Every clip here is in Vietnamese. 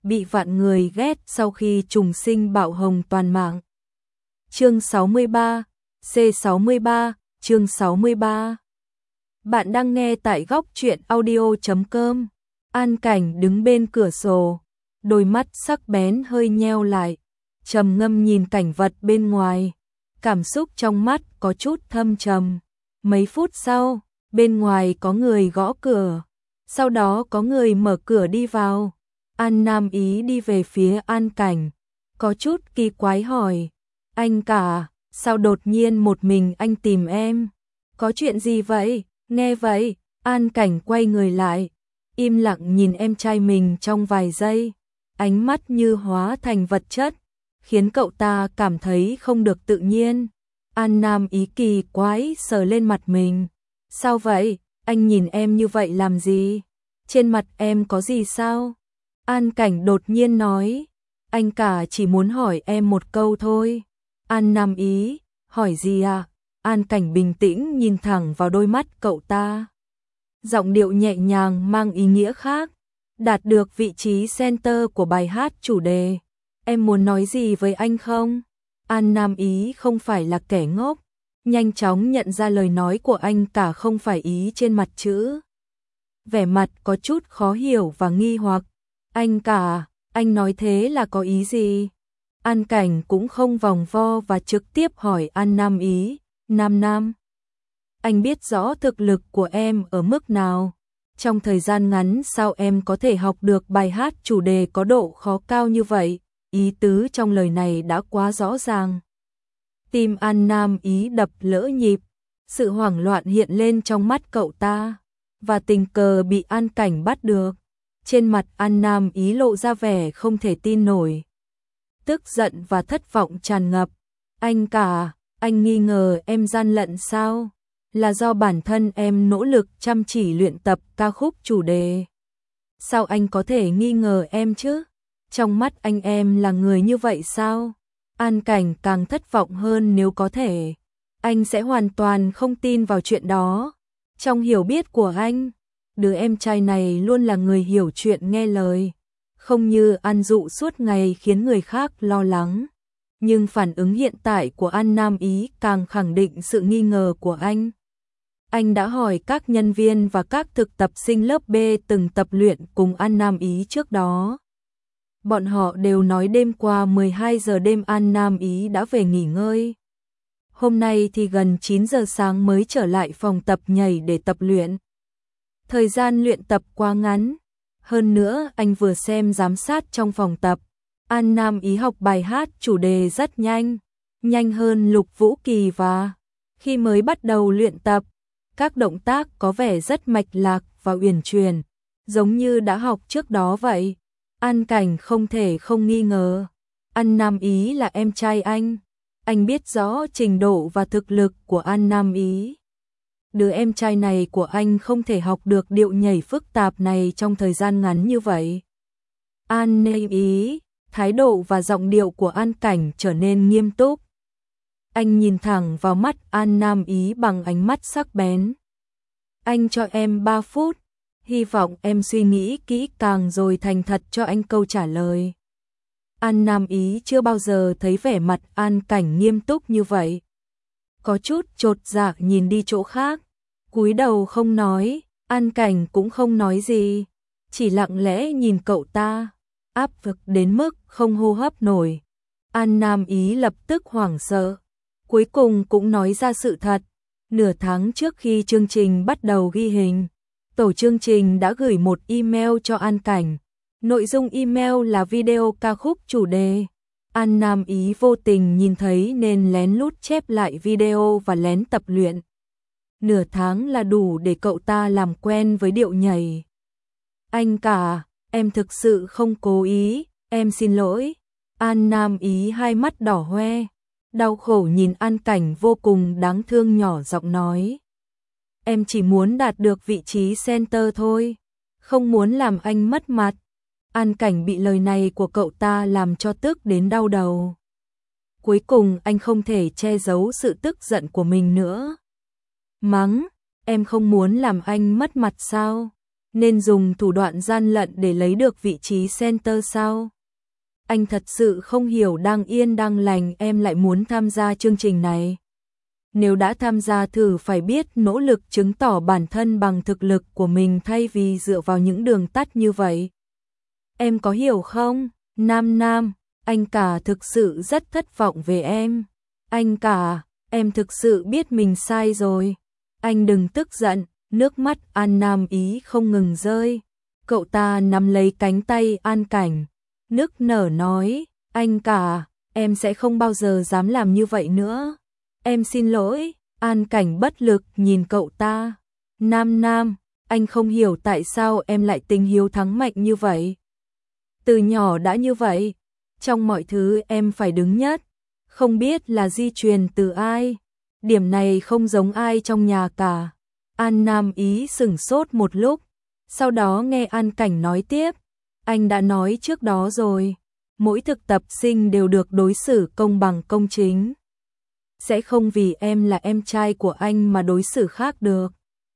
bị vạn người ghét sau khi trùng sinh bạo hồng toàn mạng. Chương 63, C63, chương 63. Bạn đang nghe tại góc truyện audio.com. An Cảnh đứng bên cửa sổ, đôi mắt sắc bén hơi nheo lại, trầm ngâm nhìn cảnh vật bên ngoài, cảm xúc trong mắt có chút thâm trầm. Mấy phút sau, bên ngoài có người gõ cửa, sau đó có người mở cửa đi vào. An Nam Ý đi về phía An Cảnh, có chút kỳ quái hỏi, anh cả, sao đột nhiên một mình anh tìm em? Có chuyện gì vậy? Nghe vậy, An Cảnh quay người lại, im lặng nhìn em trai mình trong vài giây, ánh mắt như hóa thành vật chất, khiến cậu ta cảm thấy không được tự nhiên. An Nam Ý kỳ quái sờ lên mặt mình, sao vậy? Anh nhìn em như vậy làm gì? Trên mặt em có gì sao? An Cảnh đột nhiên nói, anh cả chỉ muốn hỏi em một câu thôi. An Nam Ý, hỏi gì à? An Cảnh bình tĩnh nhìn thẳng vào đôi mắt cậu ta. Giọng điệu nhẹ nhàng mang ý nghĩa khác, đạt được vị trí center của bài hát chủ đề. Em muốn nói gì với anh không? An Nam Ý không phải là kẻ ngốc, nhanh chóng nhận ra lời nói của anh cả không phải ý trên mặt chữ. Vẻ mặt có chút khó hiểu và nghi hoặc. Anh cả, anh nói thế là có ý gì? An Cảnh cũng không vòng vo và trực tiếp hỏi An Nam Ý, Nam, anh biết rõ thực lực của em ở mức nào? Trong thời gian ngắn sao em có thể học được bài hát chủ đề có độ khó cao như vậy? Ý tứ trong lời này đã quá rõ ràng. Tim An Nam Ý đập lỡ nhịp, sự hoảng loạn hiện lên trong mắt cậu ta, và tình cờ bị An Cảnh bắt được. Trên mặt An Nam Ý lộ ra vẻ không thể tin nổi. Tức giận và thất vọng tràn ngập. Anh cả, anh nghi ngờ em gian lận sao? Là do bản thân em nỗ lực chăm chỉ luyện tập ca khúc chủ đề. Sao anh có thể nghi ngờ em chứ? Trong mắt anh em là người như vậy sao? An Cảnh càng thất vọng hơn, nếu có thể anh sẽ hoàn toàn không tin vào chuyện đó. Trong hiểu biết của anh, đứa em trai này luôn là người hiểu chuyện nghe lời, không như An Dụ suốt ngày khiến người khác lo lắng. Nhưng phản ứng hiện tại của An Nam Ý càng khẳng định sự nghi ngờ của anh. Anh đã hỏi các nhân viên và các thực tập sinh lớp B từng tập luyện cùng An Nam Ý trước đó. Bọn họ đều nói đêm qua 12 giờ đêm An Nam Ý đã về nghỉ ngơi. Hôm nay thì gần 9 giờ sáng mới trở lại phòng tập nhảy để tập luyện. Thời gian luyện tập quá ngắn. Hơn nữa anh vừa xem giám sát trong phòng tập. An Nam Ý học bài hát chủ đề rất nhanh, nhanh hơn Lục Vũ Kỳ, và khi mới bắt đầu luyện tập, các động tác có vẻ rất mạch lạc và uyển chuyển, giống như đã học trước đó vậy. An Cảnh không thể không nghi ngờ. An Nam Ý là em trai anh biết rõ trình độ và thực lực của An Nam Ý. Đứa em trai này của anh không thể học được điệu nhảy phức tạp này trong thời gian ngắn như vậy. An Nam Ý, thái độ và giọng điệu của An Cảnh trở nên nghiêm túc. Anh nhìn thẳng vào mắt An Nam Ý bằng ánh mắt sắc bén. Anh cho em 3 phút, hy vọng em suy nghĩ kỹ càng rồi thành thật cho anh câu trả lời. An Nam Ý chưa bao giờ thấy vẻ mặt An Cảnh nghiêm túc như vậy. Có chút chột dạ nhìn đi chỗ khác, cúi đầu không nói. An Cảnh cũng không nói gì, chỉ lặng lẽ nhìn cậu ta, áp lực đến mức không hô hấp nổi. An Nam Ý lập tức hoảng sợ, cuối cùng cũng nói ra sự thật. Nửa tháng trước khi chương trình bắt đầu ghi hình, tổ chương trình đã gửi một email cho An Cảnh. Nội dung email là video ca khúc chủ đề. An Nam Ý vô tình nhìn thấy nên lén lút chép lại video và lén tập luyện. Nửa tháng là đủ để cậu ta làm quen với điệu nhảy. Anh cả, em thực sự không cố ý, em xin lỗi. An Nam Ý hai mắt đỏ hoe, đau khổ nhìn An Cảnh vô cùng đáng thương, nhỏ giọng nói. Em chỉ muốn đạt được vị trí center thôi, không muốn làm anh mất mặt. An Cảnh bị lời này của cậu ta làm cho tức đến đau đầu. Cuối cùng anh không thể che giấu sự tức giận của mình nữa. Mắng, em không muốn làm anh mất mặt sao? nên dùng thủ đoạn gian lận để lấy được vị trí center sao? Anh thật sự không hiểu đang yên đang lành em lại muốn tham gia chương trình này. Nếu đã tham gia thử phải biết nỗ lực chứng tỏ bản thân bằng thực lực của mình thay vì dựa vào những đường tắt như vậy. Em có hiểu không? Nam Nam, anh cả thực sự rất thất vọng về em. Anh cả, em thực sự biết mình sai rồi. Anh đừng tức giận, nước mắt An Nam Ý không ngừng rơi. Cậu ta nắm lấy cánh tay An Cảnh, nức nở nói, anh cả, em sẽ không bao giờ dám làm như vậy nữa. Em xin lỗi, An Cảnh bất lực nhìn cậu ta. Nam Nam, anh không hiểu tại sao em lại tính hiếu thắng mạnh như vậy. Từ nhỏ đã như vậy, trong mọi thứ em phải đứng nhất, không biết là di truyền từ ai. Điểm này không giống ai trong nhà cả. An Nam Ý sửng sốt một lúc, sau đó nghe An Cảnh nói tiếp. Anh đã nói trước đó rồi, mỗi thực tập sinh đều được đối xử công bằng công chính. Sẽ không vì em là em trai của anh mà đối xử khác được.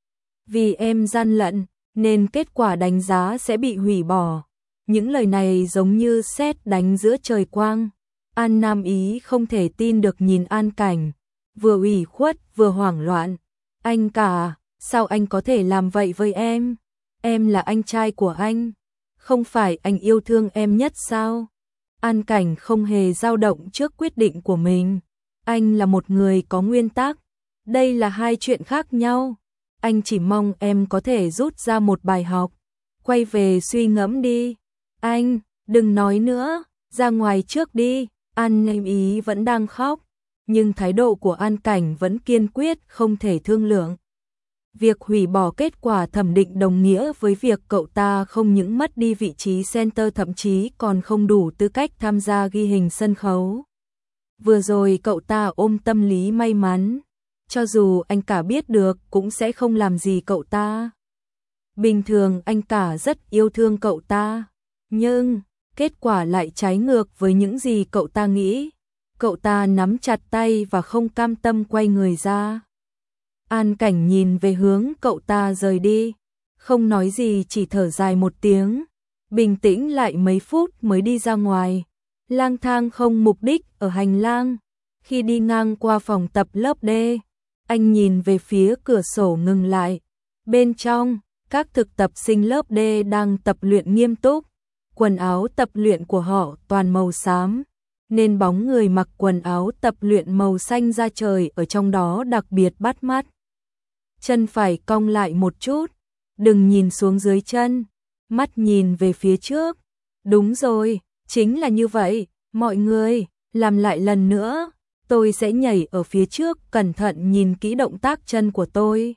Vì em gian lận, nên kết quả đánh giá sẽ bị hủy bỏ. Những lời này giống như sét đánh giữa trời quang. An Nam Ý không thể tin được nhìn An Cảnh, vừa ủy khuất vừa hoảng loạn. Anh cả, sao anh có thể làm vậy với em? Em là anh trai của anh, không phải anh yêu thương em nhất sao? An Cảnh không hề dao động trước quyết định của mình. Anh là một người có nguyên tắc, đây là hai chuyện khác nhau. Anh chỉ mong em có thể rút ra một bài học, quay về suy ngẫm đi. Anh, đừng nói nữa, ra ngoài trước đi. An Nam Ý vẫn đang khóc, nhưng thái độ của An Cảnh vẫn kiên quyết không thể thương lượng. Việc hủy bỏ kết quả thẩm định đồng nghĩa với việc cậu ta không những mất đi vị trí center thậm chí còn không đủ tư cách tham gia ghi hình sân khấu. Vừa rồi cậu ta ôm tâm lý may mắn, cho dù anh cả biết được cũng sẽ không làm gì cậu ta. Bình thường anh cả rất yêu thương cậu ta, nhưng kết quả lại trái ngược với những gì cậu ta nghĩ. Cậu ta nắm chặt tay và không cam tâm quay người ra. An Cảnh nhìn về hướng cậu ta rời đi, không nói gì chỉ thở dài một tiếng, bình tĩnh lại mấy phút mới đi ra ngoài, lang thang không mục đích ở hành lang. Khi đi ngang qua phòng tập lớp D, anh nhìn về phía cửa sổ ngừng lại. Bên trong, các thực tập sinh lớp D đang tập luyện nghiêm túc, quần áo tập luyện của họ toàn màu xám, nên bóng người mặc quần áo tập luyện màu xanh da trời ở trong đó đặc biệt bắt mắt. Chân phải cong lại một chút, đừng nhìn xuống dưới chân, mắt nhìn về phía trước. Đúng rồi, chính là như vậy, mọi người, làm lại lần nữa, tôi sẽ nhảy ở phía trước, cẩn thận nhìn kỹ động tác chân của tôi.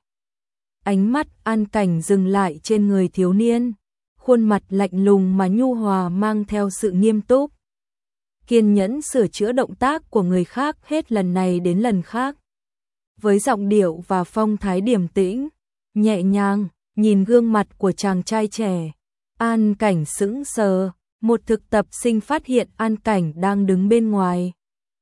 Ánh mắt An Cảnh dừng lại trên người thiếu niên, khuôn mặt lạnh lùng mà nhu hòa mang theo sự nghiêm túc. Kiên nhẫn sửa chữa động tác của người khác hết lần này đến lần khác. Với giọng điệu và phong thái điềm tĩnh, nhẹ nhàng, nhìn gương mặt của chàng trai trẻ, An Cảnh sững sờ. Một thực tập sinh phát hiện An Cảnh đang đứng bên ngoài,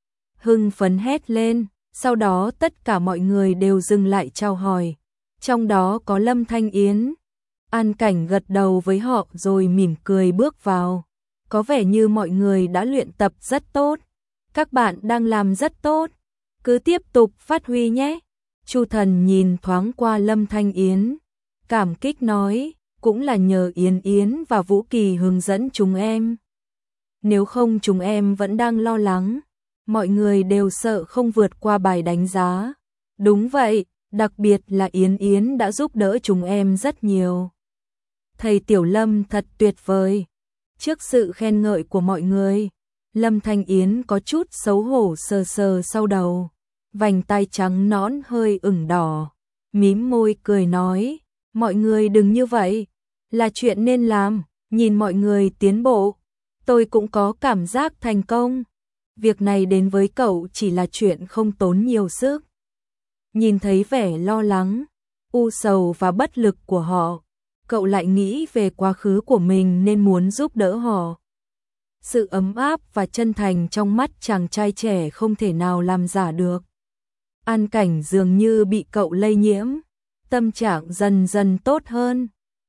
hưng phấn hét lên, sau đó tất cả mọi người đều dừng lại chào hỏi, trong đó có Lâm Thanh Yến. An Cảnh gật đầu với họ rồi mỉm cười bước vào, có vẻ như mọi người đã luyện tập rất tốt, các bạn đang làm rất tốt, cứ tiếp tục phát huy nhé. Chu Thần nhìn thoáng qua Lâm Thanh Yến, cảm kích nói, cũng là nhờ Yến Yến và Vũ Kỳ hướng dẫn chúng em. Nếu không chúng em vẫn đang lo lắng, mọi người đều sợ không vượt qua bài đánh giá. Đúng vậy, đặc biệt là Yến Yến đã giúp đỡ chúng em rất nhiều. Thầy Tiểu Lâm thật tuyệt vời. Trước sự khen ngợi của mọi người, Lâm Thanh Yến có chút xấu hổ sờ sờ sau đầu, vành tai trắng nõn hơi ửng đỏ, mím môi cười nói, mọi người đừng như vậy, là chuyện nên làm, nhìn mọi người tiến bộ, tôi cũng có cảm giác thành công. Việc này đến với cậu chỉ là chuyện không tốn nhiều sức. Nhìn thấy vẻ lo lắng, u sầu và bất lực của họ, cậu lại nghĩ về quá khứ của mình nên muốn giúp đỡ họ. Sự ấm áp và chân thành trong mắt chàng trai trẻ không thể nào làm giả được. An Cảnh dường như bị cậu lây nhiễm, tâm trạng dần dần tốt hơn.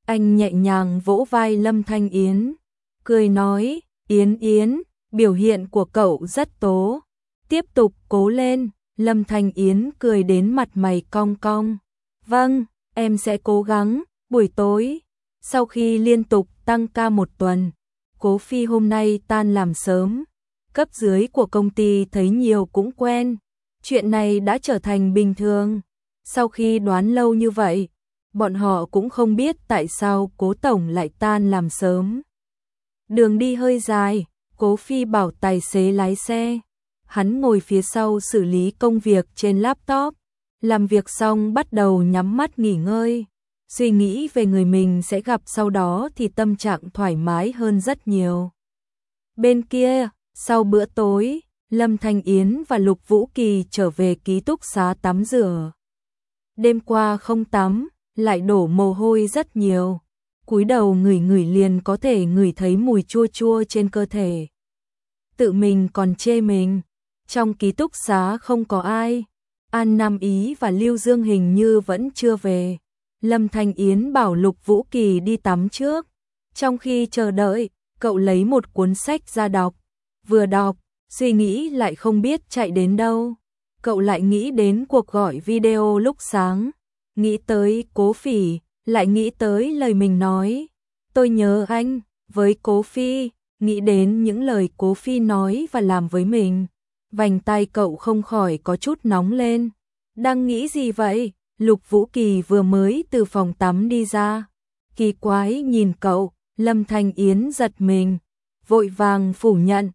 Anh nhẹ nhàng vỗ vai Lâm Thanh Yến, cười nói, Yến Yến, biểu hiện của cậu rất tố. Tiếp tục cố lên. Lâm Thanh Yến cười đến mặt mày cong cong. Vâng, em sẽ cố gắng. Buổi tối, sau khi liên tục tăng ca một tuần, Cố Phi hôm nay tan làm sớm. Cấp dưới của công ty thấy nhiều cũng quen. Chuyện này đã trở thành bình thường. Sau khi đoán lâu như vậy, bọn họ cũng không biết tại sao Cố Tổng lại tan làm sớm. Đường đi hơi dài, Cố Phi bảo tài xế lái xe. Hắn ngồi phía sau xử lý công việc trên laptop. Làm việc xong bắt đầu nhắm mắt nghỉ ngơi. Suy nghĩ về người mình sẽ gặp sau đó thì tâm trạng thoải mái hơn rất nhiều. Bên kia, sau bữa tối, Lâm Thanh Yến và Lục Vũ Kỳ trở về ký túc xá tắm rửa. Đêm qua không tắm, lại đổ mồ hôi rất nhiều. Cúi đầu ngửi liền có thể ngửi thấy mùi chua chua trên cơ thể. Tự mình còn chê mình. Trong ký túc xá không có ai. An Nam Ý và Lưu Dương hình như vẫn chưa về. Lâm Thanh Yến bảo Lục Vũ Kỳ đi tắm trước. Trong khi chờ đợi, cậu lấy một cuốn sách ra đọc. Vừa đọc, suy nghĩ lại không biết chạy đến đâu. Cậu lại nghĩ đến cuộc gọi video lúc sáng. Nghĩ tới Cố Phỉ, lại nghĩ tới lời mình nói. Tôi nhớ anh, với Cố Phi, nghĩ đến những lời Cố Phi nói và làm với mình. Vành tay cậu không khỏi có chút nóng lên. Đang nghĩ gì vậy? Lục Vũ Kỳ vừa mới từ phòng tắm đi ra. Kỳ quái nhìn cậu, Lâm Thanh Yến giật mình. Vội vàng phủ nhận,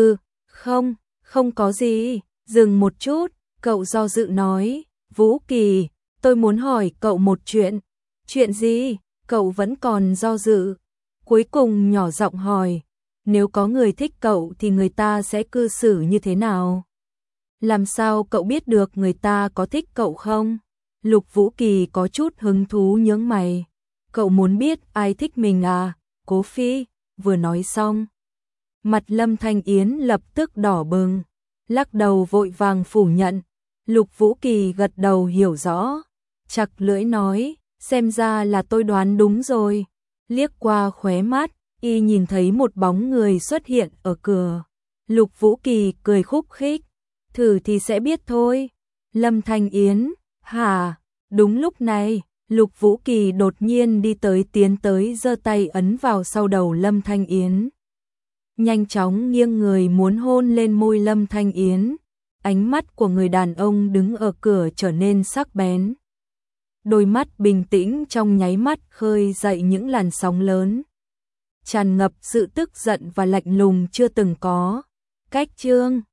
không có gì. Dừng một chút, cậu do dự nói, Vũ Kỳ, tôi muốn hỏi cậu một chuyện. Chuyện gì? Cậu vẫn còn do dự. Cuối cùng nhỏ giọng hỏi, nếu có người thích cậu thì người ta sẽ cư xử như thế nào? Làm sao cậu biết được người ta có thích cậu không? Lục Vũ Kỳ có chút hứng thú nhướng mày. Cậu muốn biết ai thích mình à? Cố Phi, vừa nói xong. Mặt Lâm Thanh Yến lập tức đỏ bừng, lắc đầu vội vàng phủ nhận. Lục Vũ Kỳ gật đầu hiểu rõ, chặt lưỡi nói, xem ra là tôi đoán đúng rồi. Liếc qua khóe mắt, y nhìn thấy một bóng người xuất hiện ở cửa. Lục Vũ Kỳ cười khúc khích, thử thì sẽ biết thôi. Lâm Thanh Yến, hả? Đúng lúc này, Lục Vũ Kỳ đột nhiên đi tới tiến tới giơ tay ấn vào sau đầu Lâm Thanh Yến. Nhanh chóng nghiêng người muốn hôn lên môi Lâm Thanh Yến. Ánh mắt của người đàn ông đứng ở cửa trở nên sắc bén. Đôi mắt bình tĩnh trong nháy mắt khơi dậy những làn sóng lớn. Tràn ngập sự tức giận và lạnh lùng chưa từng có. Cách chương